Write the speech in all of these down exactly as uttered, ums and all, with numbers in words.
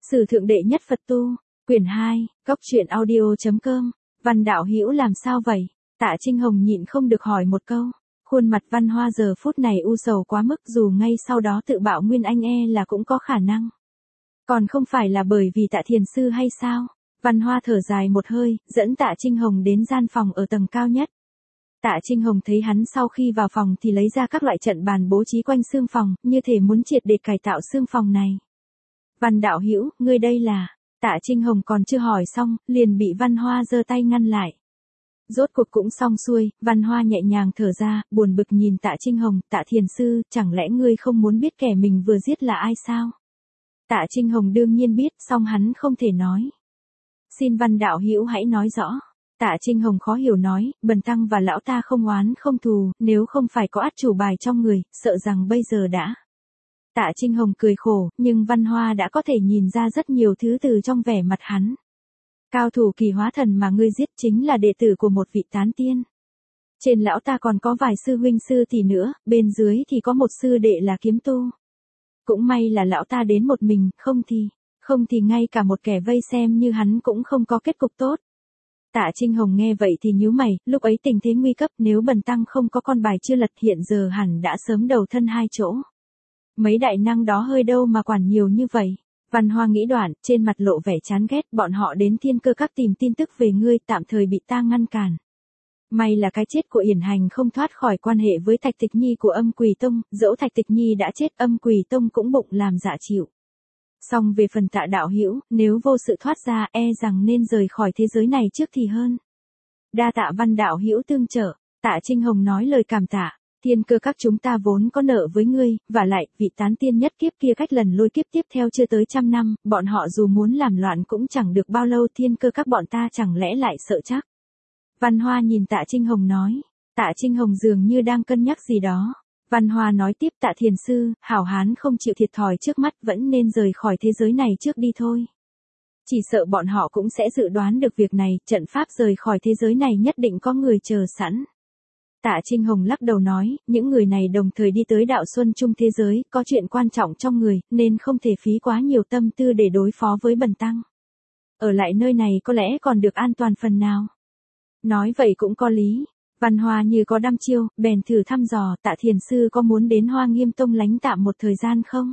Sử thượng đệ nhất Phật tu, quyển hai, góc truyện audio chấm com, Văn đạo hữu làm sao vậy? Tạ Trinh Hồng nhịn không được hỏi một câu. Khuôn mặt Văn Hoa giờ phút này u sầu quá mức, dù ngay sau đó tự bạo nguyên anh e là cũng có khả năng. Còn không phải là bởi vì Tạ Thiền Sư hay sao? Văn Hoa thở dài một hơi, dẫn Tạ Trinh Hồng đến gian phòng ở tầng cao nhất. Tạ Trinh Hồng thấy hắn sau khi vào phòng thì lấy ra các loại trận bàn bố trí quanh xương phòng, như thể muốn triệt để cải tạo xương phòng này. Văn đạo hữu, ngươi đây là... Tạ Trinh Hồng còn chưa hỏi xong, liền bị Văn Hoa giơ tay ngăn lại. Rốt cuộc cũng xong xuôi, Văn Hoa nhẹ nhàng thở ra, buồn bực nhìn Tạ Trinh Hồng, Tạ Thiền Sư, chẳng lẽ ngươi không muốn biết kẻ mình vừa giết là ai sao? Tạ Trinh Hồng đương nhiên biết, song hắn không thể nói. Xin Văn đạo hữu hãy nói rõ. Tạ Trinh Hồng khó hiểu nói, bần tăng và lão ta không oán không thù, nếu không phải có át chủ bài trong người, sợ rằng bây giờ đã... Tạ Trinh Hồng cười khổ, nhưng Văn Hoa đã có thể nhìn ra rất nhiều thứ từ trong vẻ mặt hắn. Cao thủ kỳ hóa thần mà ngươi giết chính là đệ tử của một vị tán tiên. Trên lão ta còn có vài sư huynh sư tỷ nữa, bên dưới thì có một sư đệ là kiếm tu. Cũng may là lão ta đến một mình, không thì, không thì ngay cả một kẻ vây xem như hắn cũng không có kết cục tốt. Tạ Trinh Hồng nghe vậy thì nhíu mày, lúc ấy tình thế nguy cấp, nếu bần tăng không có con bài chưa lật hiện giờ hẳn đã sớm đầu thân hai chỗ. Mấy đại năng đó hơi đâu mà quản nhiều như vậy. Văn Hoa nghĩ đoạn, trên mặt lộ vẻ chán ghét, bọn họ đến Thiên Cơ Các tìm tin tức về ngươi, tạm thời bị ta ngăn cản. May là cái chết của Yển Hành không thoát khỏi quan hệ với Thạch Tịch Nhi của Âm Quỷ Tông, dẫu Thạch Tịch Nhi đã chết, Âm Quỷ Tông cũng bụng làm dạ chịu. Song về phần Tạ đạo hữu, nếu vô sự thoát ra, e rằng nên rời khỏi thế giới này trước thì hơn. Đa tạ Văn đạo hữu tương trợ, Tạ Trinh Hồng nói lời cảm tạ. Thiên Cơ Các chúng ta vốn có nợ với ngươi, và lại, vị tán tiên nhất kiếp kia cách lần lôi kiếp tiếp theo chưa tới trăm năm, bọn họ dù muốn làm loạn cũng chẳng được bao lâu, Thiên Cơ Các bọn ta chẳng lẽ lại sợ chắc. Văn Hoa nhìn Tạ Trinh Hồng nói, Tạ Trinh Hồng dường như đang cân nhắc gì đó. Văn Hoa nói tiếp, Tạ Thiền Sư, hảo hán không chịu thiệt thòi trước mắt, vẫn nên rời khỏi thế giới này trước đi thôi. Chỉ sợ bọn họ cũng sẽ dự đoán được việc này, trận pháp rời khỏi thế giới này nhất định có người chờ sẵn. Tạ Trinh Hồng lắc đầu nói, những người này đồng thời đi tới đạo xuân chung thế giới, có chuyện quan trọng trong người, nên không thể phí quá nhiều tâm tư để đối phó với bần tăng. Ở lại nơi này có lẽ còn được an toàn phần nào. Nói vậy cũng có lý. Văn Hoa như có đăm chiêu, bèn thử thăm dò, Tạ Thiền Sư có muốn đến Hoa Nghiêm Tông lánh tạm một thời gian không?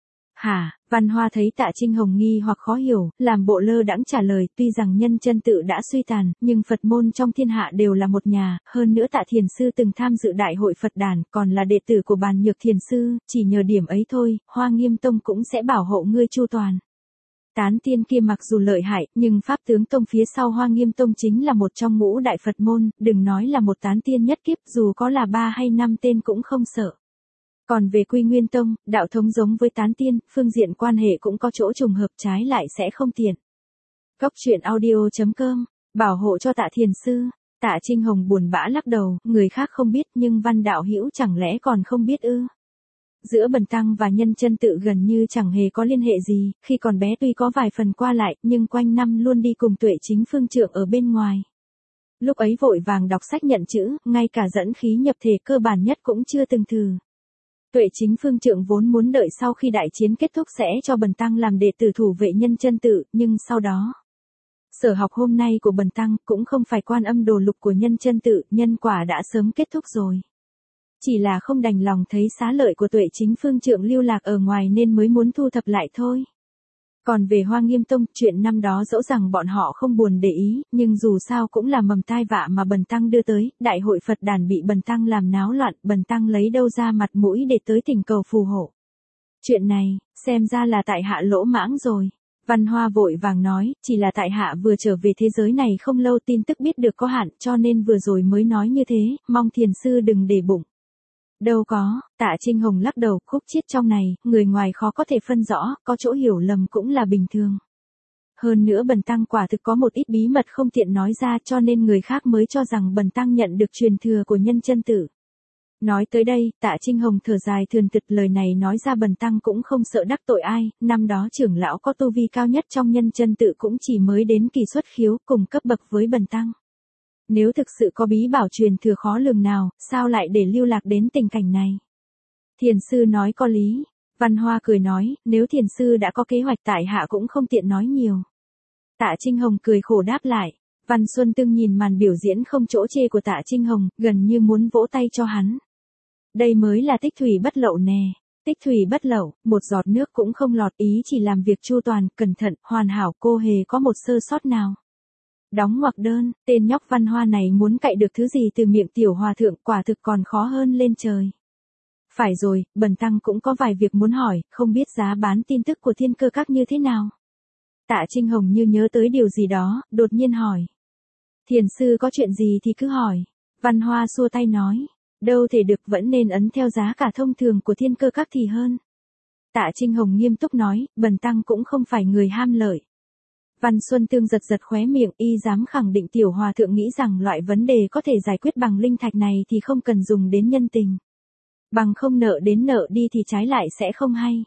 Hả? Văn Hoa thấy Tạ Trinh Hồng nghi hoặc khó hiểu, làm bộ lơ đãng trả lời, tuy rằng nhân chân tự đã suy tàn, nhưng Phật môn trong thiên hạ đều là một nhà, hơn nữa Tạ Thiền Sư từng tham dự đại hội Phật đàn, còn là đệ tử của Bàn Nhược Thiền Sư, chỉ nhờ điểm ấy thôi, Hoa Nghiêm Tông cũng sẽ bảo hộ ngươi chu toàn. Tán tiên kia mặc dù lợi hại, nhưng Pháp Tướng Tông phía sau Hoa Nghiêm Tông chính là một trong ngũ đại Phật môn, đừng nói là một tán tiên nhất kiếp, dù có là ba hay năm tên cũng không sợ. Còn về Quy Nguyên Tông, đạo thống giống với tán tiên, phương diện quan hệ cũng có chỗ trùng hợp, trái lại sẽ không tiện. Góc truyện audio chấm com, bảo hộ cho Tạ Thiền Sư. Tạ Trinh Hồng buồn bã lắc đầu, người khác không biết nhưng Văn đạo hữu chẳng lẽ còn không biết ư? Giữa bần tăng và nhân chân tự gần như chẳng hề có liên hệ gì, khi còn bé tuy có vài phần qua lại, nhưng quanh năm luôn đi cùng Tuệ Chính Phương Trượng ở bên ngoài. Lúc ấy vội vàng đọc sách nhận chữ, ngay cả dẫn khí nhập thể cơ bản nhất cũng chưa từng thử. Tuệ Chính Phương Trượng vốn muốn đợi sau khi đại chiến kết thúc sẽ cho bần tăng làm đệ tử thủ vệ nhân chân tự, nhưng sau đó, sở học hôm nay của bần tăng cũng không phải Quan Âm Đồ Lục của nhân chân tự, nhân quả đã sớm kết thúc rồi. Chỉ là không đành lòng thấy xá lợi của Tuệ Chính Phương Trượng lưu lạc ở ngoài nên mới muốn thu thập lại thôi. Còn về Hoa Nghiêm Tông, chuyện năm đó dẫu rằng bọn họ không buồn để ý, nhưng dù sao cũng là mầm tai vạ mà bần tăng đưa tới, đại hội Phật đàn bị bần tăng làm náo loạn, bần tăng lấy đâu ra mặt mũi để tới thỉnh cầu phù hộ. Chuyện này, xem ra là tại hạ lỗ mãng rồi. Văn Hoa vội vàng nói, chỉ là tại hạ vừa trở về thế giới này không lâu, tin tức biết được có hạn, cho nên vừa rồi mới nói như thế, mong Thiền Sư đừng để bụng. Đâu có, Tạ Trinh Hồng lắc đầu, khúc chiết trong này, người ngoài khó có thể phân rõ, có chỗ hiểu lầm cũng là bình thường. Hơn nữa bần tăng quả thực có một ít bí mật không tiện nói ra, cho nên người khác mới cho rằng bần tăng nhận được truyền thừa của nhân chân tử. Nói tới đây, Tạ Trinh Hồng thở dài thườn thượt, lời này nói ra bần tăng cũng không sợ đắc tội ai, năm đó trưởng lão có tu vi cao nhất trong nhân chân tự cũng chỉ mới đến kỳ xuất khiếu, cùng cấp bậc với bần tăng. Nếu thực sự có bí bảo truyền thừa khó lường nào, sao lại để lưu lạc đến tình cảnh này? Thiền Sư nói có lý. Văn Hoa cười nói, nếu thiền sư đã có kế hoạch tại hạ cũng không tiện nói nhiều. Tạ Trinh Hồng cười khổ đáp lại. Văn Xuân Tương nhìn màn biểu diễn không chỗ chê của Tạ Trinh Hồng, gần như muốn vỗ tay cho hắn. Đây mới là tích thủy bất lậu nè. Tích thủy bất lậu, một giọt nước cũng không lọt, ý chỉ làm việc chu toàn, cẩn thận, hoàn hảo, cô hề có một sơ sót nào. Đóng ngoặc đơn, tên nhóc Văn Hoa này muốn cậy được thứ gì từ miệng tiểu hòa thượng quả thực còn khó hơn lên trời. Phải rồi, bần tăng cũng có vài việc muốn hỏi, không biết giá bán tin tức của Thiên Cơ Các như thế nào. Tạ Trinh Hồng như nhớ tới điều gì đó, đột nhiên hỏi. Thiền sư có chuyện gì thì cứ hỏi. Văn Hoa xua tay nói. Đâu thể được, vẫn nên ấn theo giá cả thông thường của Thiên Cơ Các thì hơn. Tạ Trinh Hồng nghiêm túc nói, bần tăng cũng không phải người ham lợi. Văn Xuân Tương giật giật khóe miệng, y dám khẳng định tiểu hòa thượng nghĩ rằng loại vấn đề có thể giải quyết bằng linh thạch này thì không cần dùng đến nhân tình. Bằng không nợ đến nợ đi thì trái lại sẽ không hay.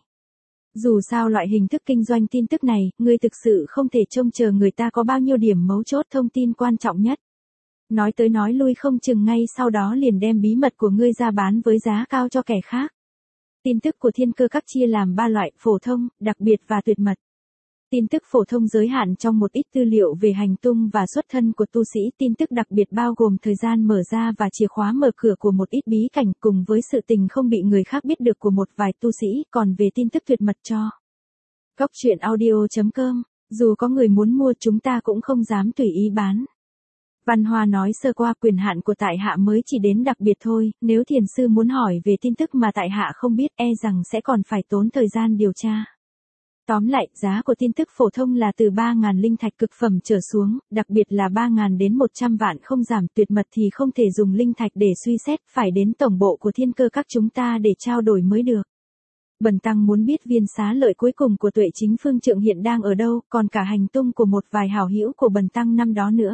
Dù sao loại hình thức kinh doanh tin tức này, ngươi thực sự không thể trông chờ người ta có bao nhiêu điểm mấu chốt thông tin quan trọng nhất. Nói tới nói lui không chừng ngay sau đó liền đem bí mật của ngươi ra bán với giá cao cho kẻ khác. Tin tức của Thiên Cơ Các chia làm ba loại, phổ thông, đặc biệt và tuyệt mật. Tin tức phổ thông giới hạn trong một ít tư liệu về hành tung và xuất thân của tu sĩ, tin tức đặc biệt bao gồm thời gian mở ra và chìa khóa mở cửa của một ít bí cảnh cùng với sự tình không bị người khác biết được của một vài tu sĩ, còn về tin tức tuyệt mật cho. Cốc truyện audio chấm com, dù có người muốn mua chúng ta cũng không dám tùy ý bán. Văn Hoa nói sơ qua, quyền hạn của tại hạ mới chỉ đến đặc biệt thôi, nếu thiền sư muốn hỏi về tin tức mà tại hạ không biết e rằng sẽ còn phải tốn thời gian điều tra. Tóm lại, giá của tin tức phổ thông là từ ba nghìn linh thạch cực phẩm trở xuống, đặc biệt là ba nghìn đến một trăm vạn không giảm, tuyệt mật thì không thể dùng linh thạch để suy xét, phải đến tổng bộ của Thiên Cơ Các chúng ta để trao đổi mới được. Bần tăng muốn biết viên xá lợi cuối cùng của Tuệ Chính Phương Trượng hiện đang ở đâu, còn cả hành tung của một vài hảo hữu của bần tăng năm đó nữa.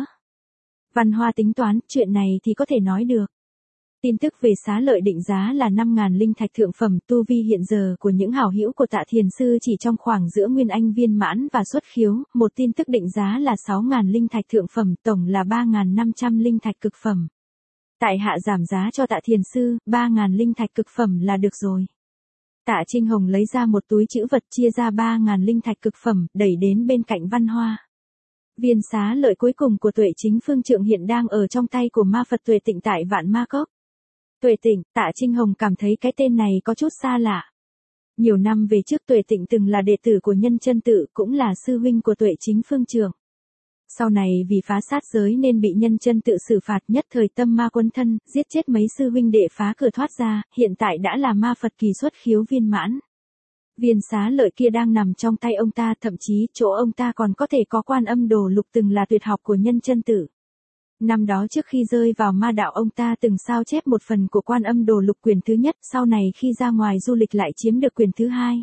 Văn Hoa tính toán, chuyện này thì có thể nói được. Tin tức về xá lợi định giá là năm nghìn linh thạch thượng phẩm, tu vi hiện giờ của những hảo hữu của Tạ thiền sư chỉ trong khoảng giữa Nguyên Anh viên mãn và xuất khiếu, một tin tức định giá là sáu nghìn linh thạch thượng phẩm, tổng là ba nghìn năm trăm linh thạch cực phẩm. Tại hạ giảm giá cho Tạ thiền sư, ba nghìn linh thạch cực phẩm là được rồi. Tạ Trinh Hồng lấy ra một túi trữ vật chia ra ba nghìn linh thạch cực phẩm, đẩy đến bên cạnh Văn Hoa. Viên xá lợi cuối cùng của Tuệ Chính Phương Trượng hiện đang ở trong tay của ma Phật Tuệ Tịnh tại Vạn Ma Cốc. Tuệ Tịnh, Tạ Trinh Hồng cảm thấy cái tên này có chút xa lạ. Nhiều năm về trước Tuệ Tịnh từng là đệ tử của Nhân Chân Tự, cũng là sư huynh của Tuệ Chính Phương Trượng. Sau này vì phá sát giới nên bị Nhân Chân Tự xử phạt, nhất thời tâm ma quấn thân, giết chết mấy sư huynh đệ phá cửa thoát ra, hiện tại đã là ma Phật kỳ xuất khiếu viên mãn. Viên xá lợi kia đang nằm trong tay ông ta, thậm chí chỗ ông ta còn có thể có Quan Âm Đồ Lục từng là tuyệt học của Nhân Chân Tự. Năm đó trước khi rơi vào ma đạo ông ta từng sao chép một phần của Quan Âm Đồ Lục quyền thứ nhất, sau này khi ra ngoài du lịch lại chiếm được quyền thứ hai.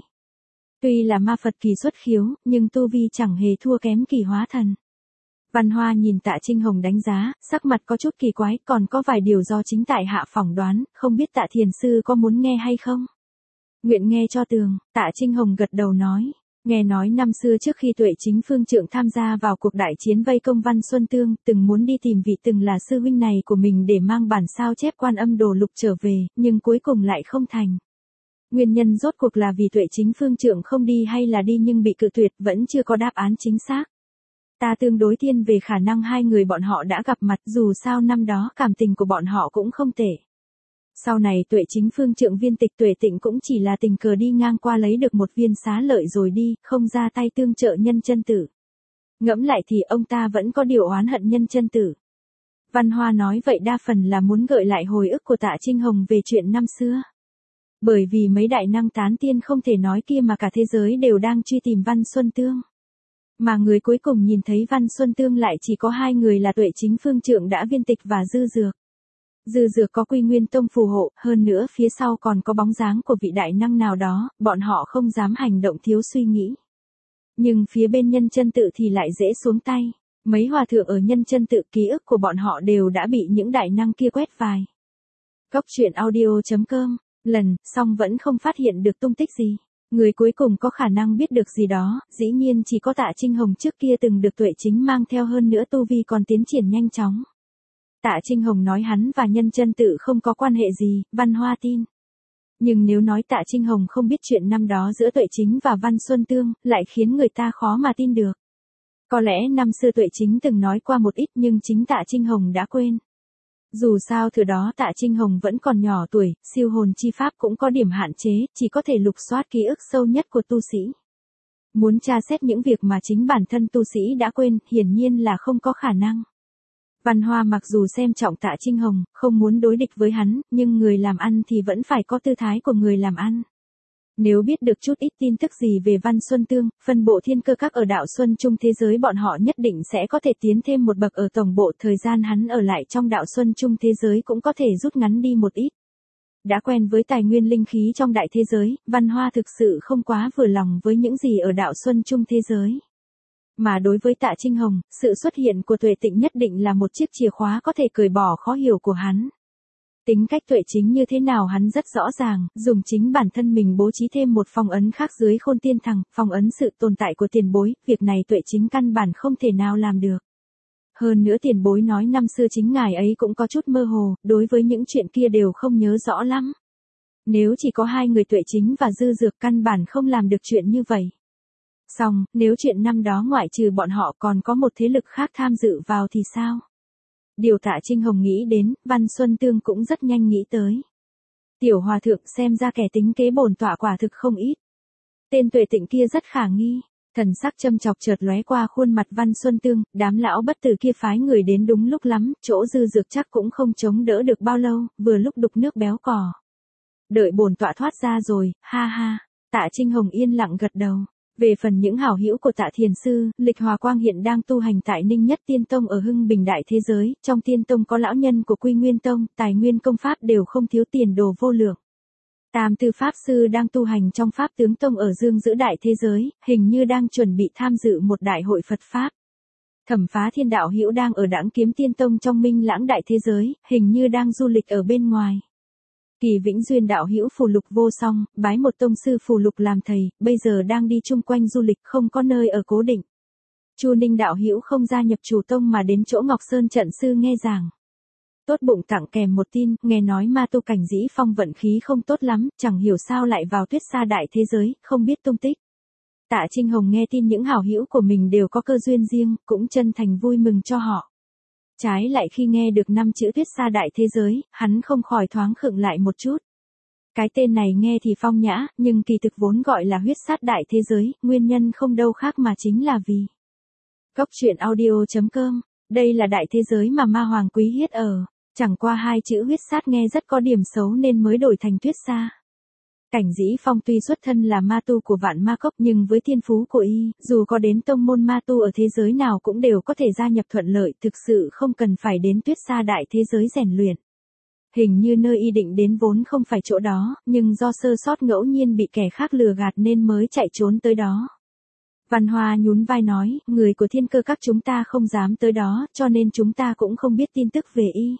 Tuy là ma Phật kỳ xuất khiếu, nhưng tu vi chẳng hề thua kém Kỳ Hóa Thần. Văn Hoa nhìn Tạ Trinh Hồng đánh giá, sắc mặt có chút kỳ quái, còn có vài điều do chính tại hạ phỏng đoán, không biết Tạ thiền sư có muốn nghe hay không? Nguyện nghe cho tường, Tạ Trinh Hồng gật đầu nói. Nghe nói năm xưa trước khi Tuệ Chính Phương Trượng tham gia vào cuộc đại chiến vây công Văn Xuân Tương, từng muốn đi tìm vị từng là sư huynh này của mình để mang bản sao chép Quan Âm Đồ Lục trở về, nhưng cuối cùng lại không thành. Nguyên nhân rốt cuộc là vì Tuệ Chính Phương Trượng không đi hay là đi nhưng bị cự tuyệt, vẫn chưa có đáp án chính xác. Ta tương đối thiên về khả năng hai người bọn họ đã gặp mặt, dù sao năm đó cảm tình của bọn họ cũng không tệ. Sau này Tuệ Chính Phương Trượng viên tịch Tuệ Tịnh cũng chỉ là tình cờ đi ngang qua lấy được một viên xá lợi rồi đi, không ra tay tương trợ Nhân Chân Tử. Ngẫm lại thì ông ta vẫn có điều oán hận Nhân Chân Tử. Văn Hoa nói vậy đa phần là muốn gợi lại hồi ức của Tạ Trinh Hồng về chuyện năm xưa. Bởi vì mấy đại năng tán tiên không thể nói kia mà cả thế giới đều đang truy tìm Văn Xuân Tương. Mà người cuối cùng nhìn thấy Văn Xuân Tương lại chỉ có hai người là Tuệ Chính Phương Trượng đã viên tịch và Dư Dược. Dư Dược có Quy Nguyên Tông phù hộ, hơn nữa phía sau còn có bóng dáng của vị đại năng nào đó, bọn họ không dám hành động thiếu suy nghĩ. Nhưng phía bên Nhân Chân Tự thì lại dễ xuống tay. Mấy hòa thượng ở Nhân Chân Tự, ký ức của bọn họ đều đã bị những đại năng kia quét vài. Cốc truyện audio chấm com, lần, xong vẫn không phát hiện được tung tích gì. Người cuối cùng có khả năng biết được gì đó, dĩ nhiên chỉ có Tạ Trinh Hồng trước kia từng được Tuệ Chính mang theo, hơn nữa tu vi còn tiến triển nhanh chóng. Tạ Trinh Hồng nói hắn và Nhân Chân Tự không có quan hệ gì, Văn Hoa tin. Nhưng nếu nói Tạ Trinh Hồng không biết chuyện năm đó giữa Tuệ Chính và Văn Xuân Tương, lại khiến người ta khó mà tin được. Có lẽ năm xưa Tuệ Chính từng nói qua một ít nhưng chính Tạ Trinh Hồng đã quên. Dù sao từ đó Tạ Trinh Hồng vẫn còn nhỏ tuổi, siêu hồn chi pháp cũng có điểm hạn chế, chỉ có thể lục soát ký ức sâu nhất của tu sĩ. Muốn tra xét những việc mà chính bản thân tu sĩ đã quên, hiển nhiên là không có khả năng. Văn Hoa mặc dù xem trọng Tạ Trinh Hồng, không muốn đối địch với hắn, nhưng người làm ăn thì vẫn phải có tư thái của người làm ăn. Nếu biết được chút ít tin tức gì về Văn Xuân Tương, phân bộ thiên cơ các ở đạo Xuân Trung thế giới bọn họ nhất định sẽ có thể tiến thêm một bậc ở tổng bộ, thời gian hắn ở lại trong đạo Xuân Trung thế giới cũng có thể rút ngắn đi một ít. Đã quen với tài nguyên linh khí trong đại thế giới, Văn Hoa thực sự không quá vừa lòng với những gì ở đạo Xuân Trung thế giới. Mà đối với Tạ Trinh Hồng, sự xuất hiện của Tuệ Tịnh nhất định là một chiếc chìa khóa có thể cởi bỏ khó hiểu của hắn. Tính cách Tuệ Chính như thế nào hắn rất rõ ràng, dùng chính bản thân mình bố trí thêm một phong ấn khác dưới Khôn Tiên Thằng, phong ấn sự tồn tại của tiền bối, việc này Tuệ Chính căn bản không thể nào làm được. Hơn nữa tiền bối nói năm xưa chính ngài ấy cũng có chút mơ hồ, đối với những chuyện kia đều không nhớ rõ lắm. Nếu chỉ có hai người Tuệ Chính và Dư Dược căn bản không làm được chuyện như vậy. Xong, nếu chuyện năm đó ngoại trừ bọn họ còn có một thế lực khác tham dự vào thì sao? Điều Tạ Trinh Hồng nghĩ đến, Văn Xuân Tương cũng rất nhanh nghĩ tới. Tiểu hòa thượng xem ra kẻ tính kế bổn tọa quả thực không ít. Tên Tuệ Tịnh kia rất khả nghi. Thần sắc châm chọc chợt lóe qua khuôn mặt Văn Xuân Tương, đám lão bất tử kia phái người đến đúng lúc lắm, chỗ Dư Dược chắc cũng không chống đỡ được bao lâu, vừa lúc đục nước béo cò. Đợi bổn tọa thoát ra rồi, ha ha. Tạ Trinh Hồng yên lặng gật đầu. Về phần những hảo hữu của Tạ Thiền Sư, Lịch Hòa Quang hiện đang tu hành tại Ninh Nhất Tiên Tông ở Hưng Bình Đại Thế Giới, trong Tiên Tông có lão nhân của Quy Nguyên Tông, tài nguyên công pháp đều không thiếu tiền đồ vô lượng. Tam Tư Pháp Sư đang tu hành trong Pháp Tướng Tông ở Dương Giữ Đại Thế Giới, hình như đang chuẩn bị tham dự một đại hội Phật Pháp. Thẩm Phá Thiên Đạo Hữu đang ở Đãng Kiếm Tiên Tông trong Minh Lãng Đại Thế Giới, hình như đang du lịch ở bên ngoài. Kỳ Vĩnh Duyên đạo hữu phù lục vô song, bái một tông sư phù lục làm thầy, bây giờ đang đi chung quanh du lịch không có nơi ở cố định. Chu Ninh đạo hữu không gia nhập chủ tông mà đến chỗ Ngọc Sơn trận sư nghe giảng. Tốt bụng tặng kèm một tin, nghe nói ma tu Cảnh Dĩ Phong vận khí không tốt lắm, chẳng hiểu sao lại vào Tuyết Sa Đại Thế Giới, không biết tung tích. Tạ Trinh Hồng nghe tin những hảo hữu của mình đều có cơ duyên riêng, cũng chân thành vui mừng cho họ. Trái lại khi nghe được năm chữ Tuyết Sa Đại Thế Giới, hắn không khỏi thoáng khựng lại một chút. Cái tên này nghe thì phong nhã, nhưng kỳ thực vốn gọi là Huyết Sát Đại Thế Giới, nguyên nhân không đâu khác mà chính là vì Cốc truyện audio chấm com, đây là đại thế giới mà Ma Hoàng Quý Hiết ở, chẳng qua hai chữ huyết sát nghe rất có điểm xấu nên mới đổi thành Tuyết Sa. Cảnh Dĩ Phong tuy xuất thân là ma tu của Vạn Ma Cốc nhưng với thiên phú của y, dù có đến tông môn ma tu ở thế giới nào cũng đều có thể gia nhập thuận lợi, thực sự không cần phải đến Tuyết Sa Đại Thế Giới rèn luyện. Hình như nơi y định đến vốn không phải chỗ đó, nhưng do sơ sót ngẫu nhiên bị kẻ khác lừa gạt nên mới chạy trốn tới đó. Văn Hoa nhún vai nói, người của thiên cơ các chúng ta không dám tới đó, cho nên chúng ta cũng không biết tin tức về y.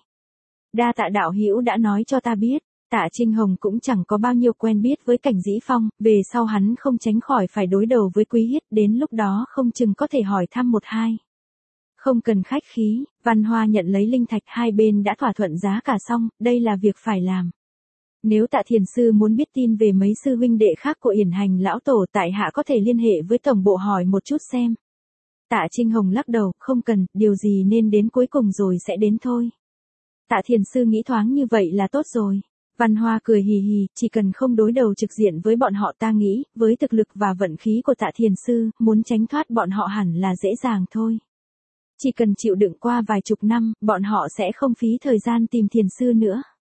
Đa tạ đạo hữu đã nói cho ta biết. Tạ Trinh Hồng cũng chẳng có bao nhiêu quen biết với Cảnh Dĩ Phong, về sau hắn không tránh khỏi phải đối đầu với Quý Hiết, đến lúc đó không chừng có thể hỏi thăm một hai. Không cần khách khí, Văn Hoa nhận lấy linh thạch, hai bên đã thỏa thuận giá cả xong, đây là việc phải làm. Nếu Tạ Thiền Sư muốn biết tin về mấy sư huynh đệ khác của Yển Hành lão tổ, tại hạ có thể liên hệ với tổng bộ hỏi một chút xem. Tạ Trinh Hồng lắc đầu, không cần, điều gì nên đến cuối cùng rồi sẽ đến thôi. Tạ Thiền Sư nghĩ thoáng như vậy là tốt rồi. Văn Hoa cười hì hì, chỉ cần không đối đầu trực diện với bọn họ, ta nghĩ, với thực lực và vận khí của Tạ Thiền Sư, muốn tránh thoát bọn họ hẳn là dễ dàng thôi. Chỉ cần chịu đựng qua vài chục năm, bọn họ sẽ không phí thời gian tìm Thiền Sư nữa.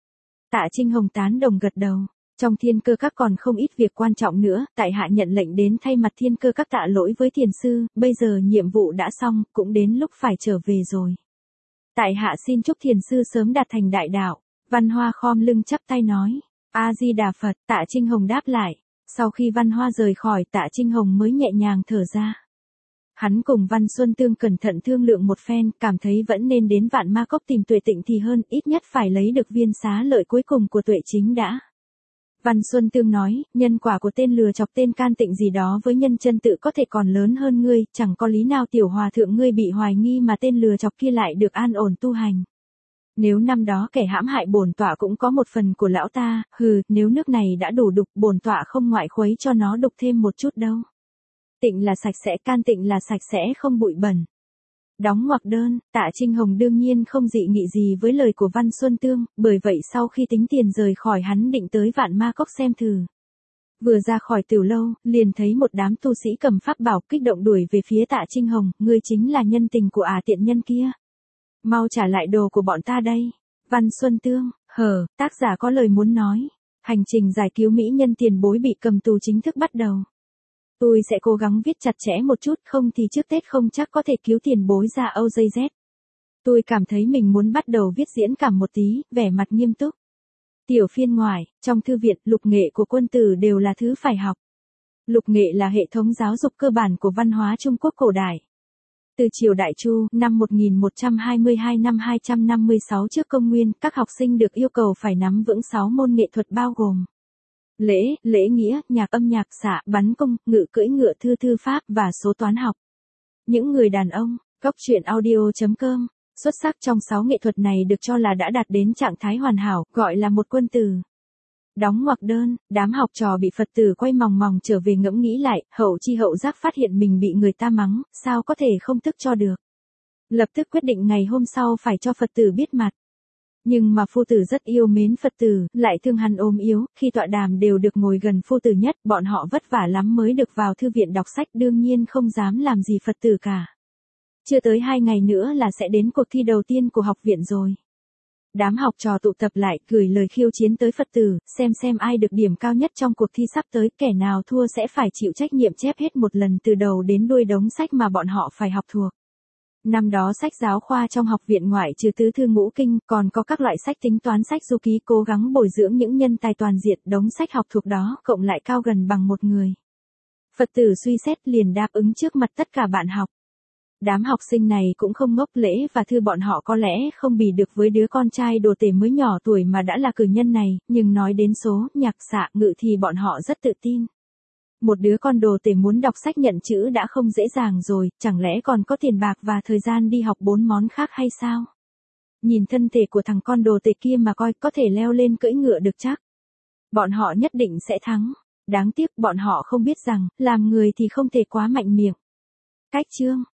Tạ Trinh Hồng tán đồng gật đầu. Trong thiên cơ các còn không ít việc quan trọng nữa, tại hạ nhận lệnh đến thay mặt thiên cơ các tạ lỗi với Thiền Sư, bây giờ nhiệm vụ đã xong, cũng đến lúc phải trở về rồi. Tại hạ xin chúc Thiền Sư sớm đạt thành đại đạo. Văn Hoa khom lưng chắp tay nói, A-di-đà Phật. Tạ Trinh Hồng đáp lại. Sau khi Văn Hoa rời khỏi, Tạ Trinh Hồng mới nhẹ nhàng thở ra. Hắn cùng Văn Xuân Tương cẩn thận thương lượng một phen, cảm thấy vẫn nên đến Vạn Ma Cốc tìm Tuệ Tịnh thì hơn, ít nhất phải lấy được viên xá lợi cuối cùng của Tuệ Chính đã. Văn Xuân Tương nói, nhân quả của tên lừa chọc tên Can Tịnh gì đó với nhân chân tự có thể còn lớn hơn ngươi, chẳng có lý nào tiểu hòa thượng ngươi bị hoài nghi mà tên lừa chọc kia lại được an ổn tu hành. Nếu năm đó kẻ hãm hại bổn tọa cũng có một phần của lão ta, hừ, nếu nước này đã đủ đục, bổn tọa không ngoại khuấy cho nó đục thêm một chút đâu. Tịnh là sạch sẽ, can tịnh là sạch sẽ không bụi bẩn. Đóng ngoặc đơn, Tạ Trinh Hồng đương nhiên không dị nghị gì với lời của Văn Xuân Tương, bởi vậy sau khi tính tiền rời khỏi hắn định tới Vạn Ma Cốc xem thử. Vừa ra khỏi tiểu lâu, liền thấy một đám tu sĩ cầm pháp bảo kích động đuổi về phía Tạ Trinh Hồng, ngươi chính là nhân tình của ả tiện nhân kia. Mau trả lại đồ của bọn ta đây. Văn Xuân Tương, hờ, tác giả có lời muốn nói. Hành trình giải cứu mỹ nhân tiền bối bị cầm tù chính thức bắt đầu. Tôi sẽ cố gắng viết chặt chẽ một chút, không thì trước Tết không chắc có thể cứu tiền bối ra O J Z. Tôi cảm thấy mình muốn bắt đầu viết diễn cảm một tí, vẻ mặt nghiêm túc. Tiểu phiên ngoài, trong thư viện, lục nghệ của quân tử đều là thứ phải học. Lục nghệ là hệ thống giáo dục cơ bản của văn hóa Trung Quốc cổ đại. Từ triều Đại Chu, năm một nghìn một trăm hai mươi hai năm hai trăm năm mươi sáu trước công nguyên, các học sinh được yêu cầu phải nắm vững sáu môn nghệ thuật bao gồm lễ, lễ nghĩa, nhạc âm nhạc xạ, bắn cung, ngự cưỡi ngựa thư thư pháp và số toán học. Những người đàn ông, Cốc truyện audio chấm com, xuất sắc trong sáu nghệ thuật này được cho là đã đạt đến trạng thái hoàn hảo, gọi là một quân tử. Đóng ngoặc đơn, đám học trò bị Phật tử quay mòng mòng trở về ngẫm nghĩ lại, hậu chi hậu giác phát hiện mình bị người ta mắng, sao có thể không tức cho được. Lập tức quyết định ngày hôm sau phải cho Phật tử biết mặt. Nhưng mà phu tử rất yêu mến Phật tử, lại thương hắn ốm yếu, khi tọa đàm đều được ngồi gần phu tử nhất, bọn họ vất vả lắm mới được vào thư viện đọc sách, đương nhiên không dám làm gì Phật tử cả. Chưa tới hai ngày nữa là sẽ đến cuộc thi đầu tiên của học viện rồi. Đám học trò tụ tập lại, gửi lời khiêu chiến tới Phật tử, xem xem ai được điểm cao nhất trong cuộc thi sắp tới, kẻ nào thua sẽ phải chịu trách nhiệm chép hết một lần từ đầu đến đuôi đống sách mà bọn họ phải học thuộc. Năm đó sách giáo khoa trong học viện ngoại trừ tứ thư ngũ kinh, còn có các loại sách tính toán, sách du ký, cố gắng bồi dưỡng những nhân tài toàn diện, đống sách học thuộc đó cộng lại cao gần bằng một người. Phật tử suy xét liền đáp ứng trước mặt tất cả bạn học. Đám học sinh này cũng không ngốc, lễ và thư bọn họ có lẽ không bì được với đứa con trai đồ tể mới nhỏ tuổi mà đã là cử nhân này, nhưng nói đến số, nhạc xạ, ngự thì bọn họ rất tự tin. Một đứa con đồ tể muốn đọc sách nhận chữ đã không dễ dàng rồi, chẳng lẽ còn có tiền bạc và thời gian đi học bốn món khác hay sao? Nhìn thân thể của thằng con đồ tể kia mà coi, có thể leo lên cưỡi ngựa được chắc. Bọn họ nhất định sẽ thắng. Đáng tiếc bọn họ không biết rằng, làm người thì không thể quá mạnh miệng. Cách chương